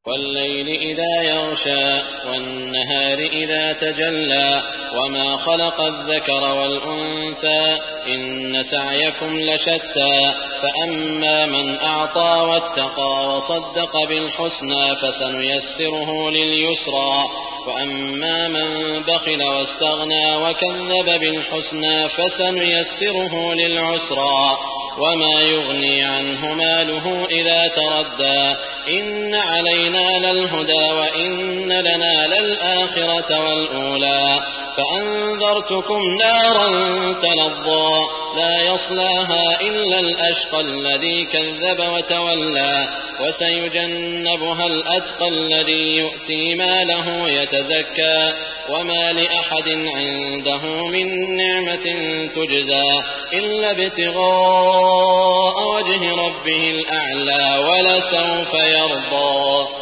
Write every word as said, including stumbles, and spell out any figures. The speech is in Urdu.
والليل إذا يغشى والنهار إذا تجلى وما خلق الذكر والأنثى إن سعيكم لشتى فأما من أعطى واتقى وصدق بالحسنى فسنيسره لليسرى وأما من بخل واستغنى وكذب بالحسنى فسنيسره للعسرى وما يغني عنه ماله إذا تردى إن علينا للهدى وإن لنا للآخرة والأولى فأنذرتكم نارا تلظى لا يصلاها إلا الأشقى الذي كذب وتولى وسيجنبها الأتقى الذي يؤتي ماله يتزكى وما لأحد عنده من نعمة تجزى إلا ابتغاء وجه ربه الأعلى ولسوف يرضى.